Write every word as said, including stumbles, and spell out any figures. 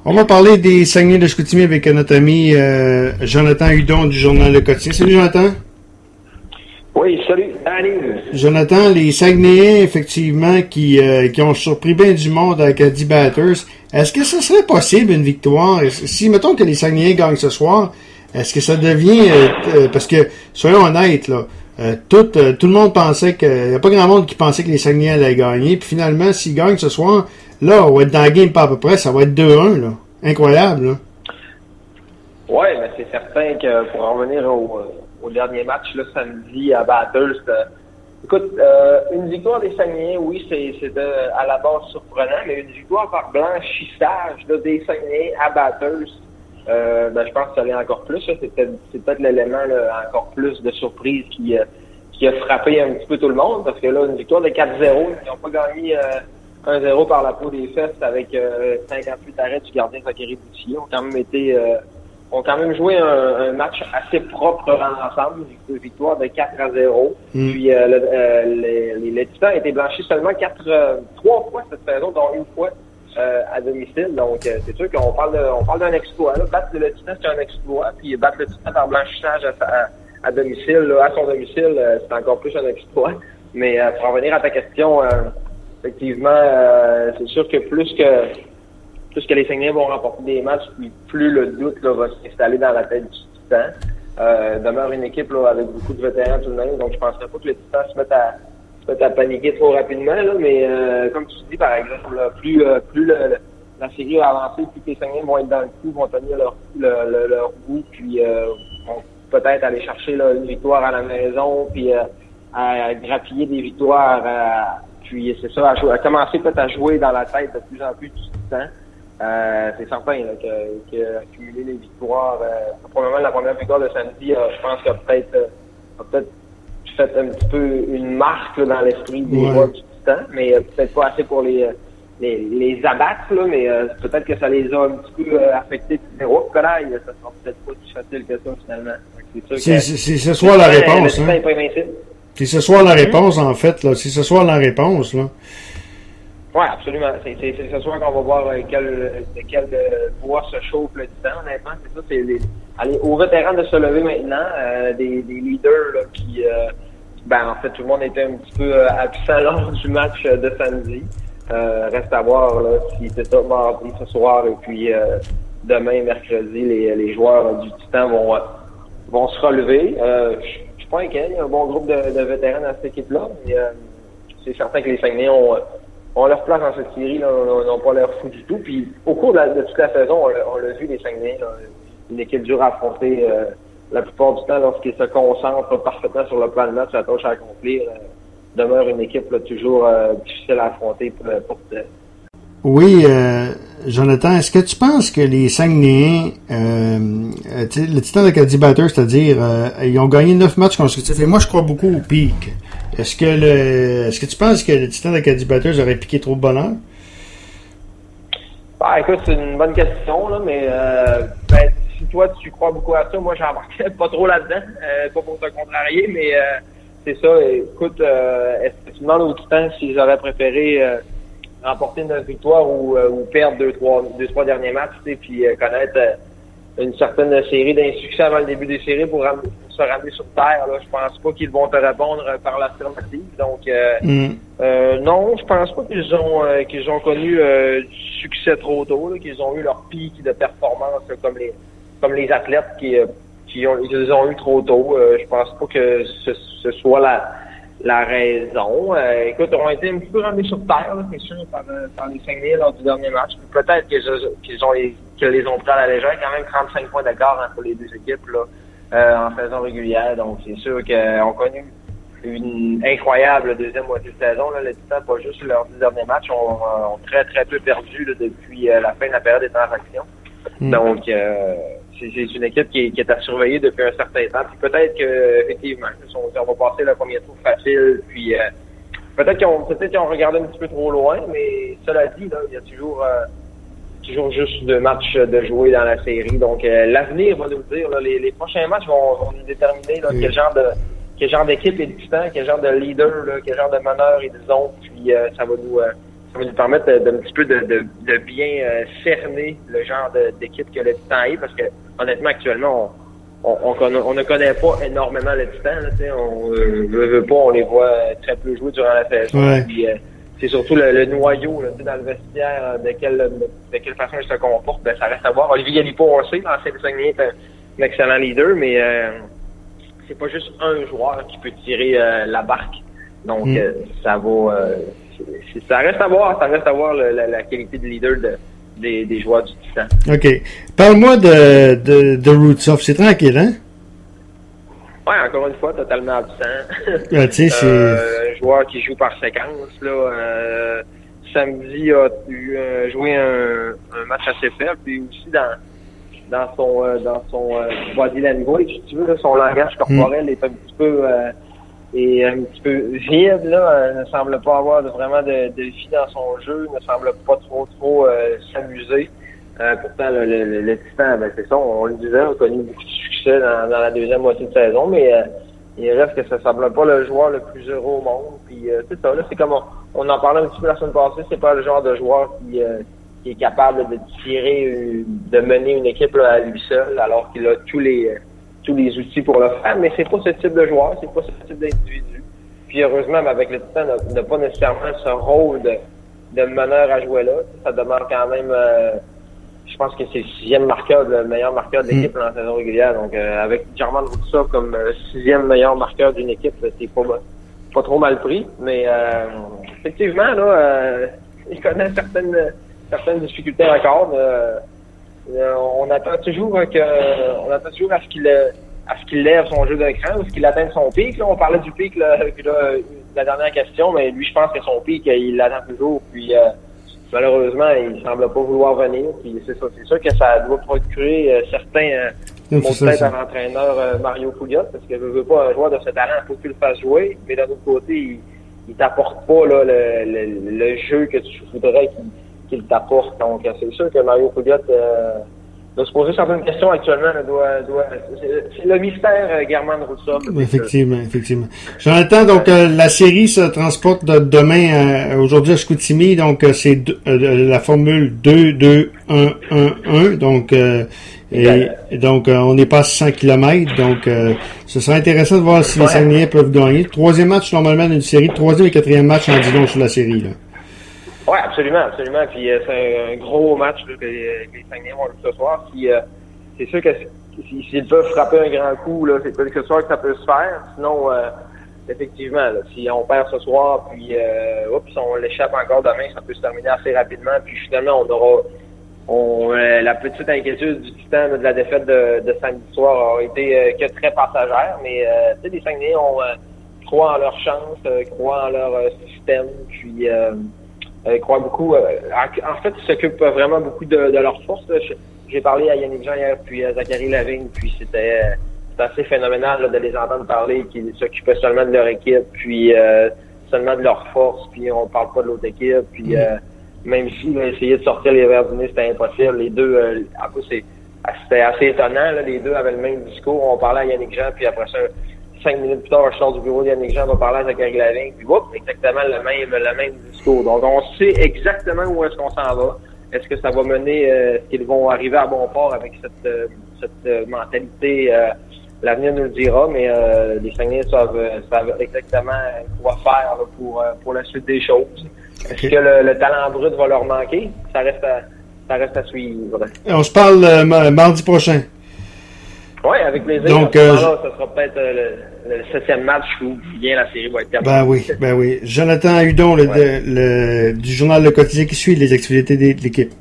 On va parler des Saguenay de Chicoutimi avec notre ami euh, Jonathan Hudon du Journal Le Quotidien. Salut Jonathan. Oui, salut, allez. Jonathan, les Saguenayens, effectivement, qui, euh, qui ont surpris bien du monde avec Acadie Batters, est-ce que ce serait possible une victoire? Si, mettons que les Saguenayens gagnent ce soir, est-ce que ça devient... Euh, euh, parce que, soyons honnêtes, là, euh, tout, euh, tout le monde pensait que... Il n'y a pas grand monde qui pensait que les Saguenayens allaient gagner, puis finalement, s'ils gagnent ce soir, là, on va être dans la game pas à peu près, ça va être deux un, là. Incroyable, là. Oui, mais c'est certain que pour en revenir au... au dernier match, là, samedi, à Bathurst. Euh, écoute, euh, une victoire des Saguenayens, oui, c'est, c'est de, à la base surprenant, mais une victoire par blanchissage là, des Saguenayens à Bathurst, euh, ben, je pense que ça allait encore plus. Là. C'est, peut-être, c'est peut-être l'élément là, encore plus de surprise qui, euh, qui a frappé un petit peu tout le monde, parce que là, une victoire de quatre zéro, ils n'ont pas gagné euh, un zéro par la peau des fesses avec euh, cinquante-huit arrêts du gardien Zachary Boutier. Ont quand même été... Euh, ont quand même joué un, un match assez propre dans l'ensemble, une victoire de quatre à zéro. Mm. Puis euh, le, euh, les, les, les Titans ont été blanchis seulement quatre, euh, trois fois cette saison, dont une fois euh, à domicile. Donc euh, c'est sûr qu'on parle de, on parle d'un exploit. Là. Battre le Titan, c'est un exploit. Puis battre le Titan par blanchissage à, à, à domicile, là, à son domicile, euh, c'est encore plus un exploit. Mais euh, pour en venir à ta question, euh, effectivement, euh, c'est sûr que plus que plus que les Saguenayens vont remporter des matchs, puis plus le doute là, va s'installer dans la tête du Titan. Euh, demeure une équipe là, avec beaucoup de vétérans tout de même, donc je ne penserais pas que les Titans se mettent à, se mettent à paniquer trop rapidement. Là, mais euh, comme tu dis, par exemple, là, plus, euh, plus le, le, la série va avancer, plus les Saguenayens vont être dans le coup, vont tenir leur, le, le, leur goût, puis euh, vont peut-être aller chercher là, une victoire à la maison, puis euh, à, à grappiller des victoires. À, puis c'est ça, à, jouer, à commencer peut-être à jouer dans la tête de plus en plus du Titan. Euh, c'est certain là, que, que accumuler les victoires, euh, probablement la première victoire de samedi, euh, je pense qu'il a peut-être, euh, a peut-être fait un petit peu une marque là, dans l'esprit des joueurs ouais. du Titan, mais euh, peut-être pas assez pour les les, les abattre, là, mais euh, peut-être que ça les a un petit peu euh, affectés. Mais oh, que là, ça sera peut-être pas si facile que ça finalement. Donc, c'est sûr c'est, que c'est, c'est ce soir la réponse. Le, hein. C'est ce soir la réponse en fait, là. C'est ce soir la réponse, là. Oui, absolument. C'est, c'est, c'est ce soir qu'on va voir euh, quel, de quel euh, bois se chauffe le Titan, honnêtement. C'est ça, c'est les, aller aux vétérans de se lever maintenant, euh, des, des leaders là, qui, euh, ben en fait, tout le monde était un petit peu euh, absent lors du match euh, de samedi. Euh, reste à voir là, si c'est ça mardi ce soir et puis euh, demain, mercredi, les, les joueurs euh, du Titan vont, euh, vont se relever. Euh, je suis pas inquiet, il y a un bon groupe de, de vétérans dans cette équipe-là, mais euh, c'est certain que les Saguenayens ont... ont leur place dans cette série, là, n'ont pas l'air fou du tout. Puis au cours de, la, de toute la saison, on l'a, on l'a vu, les Saguenayens, là, une équipe dure à affronter euh, la plupart du temps lorsqu'ils se concentrent parfaitement sur le plan de match, la tâche à accomplir, euh, demeure une équipe là, toujours euh, difficile à affronter pour, pour te... Oui, euh, Jonathan, est-ce que tu penses que les Saguenayens, euh, le Titan d'Acadie Batters, c'est-à-dire, euh, ils ont gagné neuf matchs consécutifs, et moi je crois beaucoup au pic. Est-ce que le, est-ce que tu penses que le Titan d'Acadie Batters aurait piqué trop de bonheur? Bah, écoute, c'est une bonne question, là, mais euh, ben, si toi tu crois beaucoup à ça, moi j'embarquais pas trop là-dedans, euh, pas pour te contrarier, mais euh, c'est ça. Écoute, euh, est-ce que tu demandes aux Titans s'ils auraient préféré euh, remporter une victoire ou, euh, ou perdre deux, trois, deux, trois derniers matchs, tu sais, puis euh, connaître euh, une certaine série d'insuccès avant le début des séries pour, ram- pour se ramener sur terre. Là. Je pense pas qu'ils vont te répondre euh, par l'affirmative. Donc euh, mm. euh, non, je pense pas qu'ils ont euh, qu'ils ont connu euh, du succès trop tôt, là, qu'ils ont eu leur pic de performance là, comme les comme les athlètes qui euh, qui ont ils ont eu trop tôt. Euh, je pense pas que ce, ce soit la la raison. Euh, écoute, ils ont été un petit peu remis sur terre, là, c'est sûr, par, par les Saguenayens lors du dernier match. Peut-être qu'ils, qu'ils ont les, qu'ils les ont pris à la légère. Quand même trente-cinq points d'écart entre les deux équipes là, euh, en saison régulière. Donc, c'est sûr qu'ils ont connu une incroyable deuxième moitié de saison. Là. Les Titans, pas juste leurs dix derniers matchs, ont, ont très, très peu perdu là, depuis euh, la fin de la période des transactions. Mm. Donc, euh, c'est, c'est une équipe qui est, qui est à surveiller depuis un certain temps. Puis peut-être que effectivement, on va passer le premier tour facile. Puis euh, peut-être qu'ils ont peut-être qu'ils ont regardé un petit peu trop loin, mais cela dit, là, il y a toujours euh, toujours juste deux matchs de jouer dans la série. Donc euh, l'avenir va nous le dire. Là, les, les prochains matchs vont, vont nous déterminer là, mm. quel genre de quel genre d'équipe est le Titan, quel genre de leader, là, quel genre de meneur ils ont. Puis euh, ça va nous euh, ça va nous permettre de, de, un petit peu de, de, de bien euh, cerner le genre de, d'équipe que le Titan est, parce que honnêtement, actuellement, on, on, on, on ne connaît pas énormément le Titan. Là, on euh, veut, veut pas, on les voit très peu jouer durant la saison. Ouais. Puis, euh, c'est surtout le, le noyau là, dans le vestiaire, de quelle, de quelle façon il se comporte, ben, ça reste à voir. Olivier Galipo, on le sait, l'ancien Saguenay est un, un excellent leader, mais euh, c'est pas juste un joueur qui peut tirer euh, la barque. Donc, mm. euh, ça va... Euh, c'est, ça reste à voir, ça reste à voir le, la, la qualité de leader de, des, des joueurs du Titan. OK. Parle-moi de, de, de Rutzoff. C'est tranquille, hein? Ouais, encore une fois, totalement absent. Ah, tu sais, c'est... Euh, un joueur qui joue par séquence, là. Euh, samedi, a eu, euh, joué un, un match assez faible, puis aussi dans dans son euh, dans son euh, body language, si tu veux, là, son langage corporel mm. est un petit peu euh, est un petit peu vide, là. Euh, ne semble pas avoir de, vraiment de, de vie dans son jeu, ne semble pas trop trop euh, s'amuser. Euh, pourtant, le, le, le Titan, ben, c'est ça, on, on le disait, on a connu beaucoup de succès dans, dans la deuxième moitié de saison, mais euh, il reste que ça semble pas le joueur le plus heureux au monde. Puis euh, c'est ça, là, c'est comme on, on en parlait un petit peu la semaine passée, c'est pas le genre de joueur qui, euh, qui est capable de tirer, de mener une équipe là, à lui seul, alors qu'il a tous les euh, tous les outils pour le faire, mais c'est pas ce type de joueur, c'est pas ce type d'individu. Puis heureusement, avec le Titan, on n'a pas nécessairement ce rôle de, de meneur à jouer là. Ça demande quand même, euh, je pense que c'est le sixième marqueur, le meilleur marqueur de l'équipe mm. dans la saison régulière. Donc euh, avec Germain Rutzoff comme euh, sixième meilleur marqueur d'une équipe, c'est pas pas trop mal pris. Mais euh, effectivement, là, euh, il connaît certaines certaines difficultés encore. Euh, Euh, on attend toujours que, on attend toujours à ce qu'il, à ce qu'il lève son jeu d'écran, ou à ce qu'il atteigne son pic. Là, on parlait du pic là, là, la dernière question, mais lui, je pense que son pic, il l'attend toujours. Puis euh, malheureusement, il semble pas vouloir venir. Puis c'est ça, c'est sûr que ça doit procurer euh, certains euh, mots de tête à l'entraîneur euh, Mario Pouliot, parce que je veux pas un joueur de ce talent, il faut que tu le fasses jouer, mais d'un autre côté, il, il t'apporte pas là le, le, le jeu que tu voudrais qu'il qu'il t'apporte. Donc, c'est sûr que Mario Pouliot euh, doit se poser certaines questions actuellement. Là, doit, doit, c'est, c'est le mystère euh, Germain Rutzoff. Effectivement, ça. effectivement. Jonathan, donc euh, la série se transporte de demain à, aujourd'hui à Chicoutimi. Donc, euh, c'est de, euh, la formule deux deux un un un. Donc, euh, et, et donc euh, on n'est pas à cent kilomètres. Donc, euh, ce sera intéressant de voir si ouais. les Saguenayens peuvent gagner. Troisième match normalement d'une série. Troisième et quatrième match en dis donc sur la série. Là. Oui, absolument, absolument. Puis euh, c'est un, un gros match là, que, les, que les Saguenayens vont jouer ce soir. Puis, euh, c'est sûr que si, s'ils peuvent frapper un grand coup, là, c'est quelque chose que ça peut se faire. Sinon, euh, effectivement, là, si on perd ce soir, puis euh, oups, on l'échappe encore demain, ça peut se terminer assez rapidement. Puis finalement, on aura on, euh, la petite inquiétude du Titan de la défaite de, de samedi soir a été euh, que très passagère. Mais euh, tu sais, les Saguenayens ont euh, croient en leur chance, euh, croient en leur euh, système, puis euh, Euh, croient beaucoup. Euh, en fait, ils s'occupent vraiment beaucoup de, de leur force. Là. J'ai parlé à Yannick Jean hier, puis à Zachary Lavigne, puis c'était, c'était assez phénoménal là, de les entendre parler, qu'ils s'occupaient seulement de leur équipe, puis euh, seulement de leur force, puis on parle pas de l'autre équipe, puis euh, même si là, essayer de sortir les verres du nez, c'était impossible. Les deux, euh, en plus, c'est, c'était assez étonnant. Là, les deux avaient le même discours. On parlait à Yannick Jean, puis après ça, cinq minutes plus tard, je sors du bureau d'Yannick Jean, on va parler à Zachary Lavigne, puis whoop, exactement le même, le même discours. Donc, on sait exactement où est-ce qu'on s'en va. Est-ce que ça va mener, euh, est-ce qu'ils vont arriver à bon port avec cette, euh, cette euh, mentalité? Euh, l'avenir nous le dira, mais euh, les Saguenayens savent, savent exactement quoi faire là, pour, pour la suite des choses. Est-ce que le, le talent brut va leur manquer? Ça reste à, ça reste à suivre. On se parle euh, mardi prochain. Oui, avec plaisir. Donc, euh, là, ça sera peut-être euh, le, le septième match où bien la série va être terminée. Ben oui, ben oui. Jonathan Hudon, le, ouais. le, le, du journal Le Quotidien qui suit les activités de l'équipe.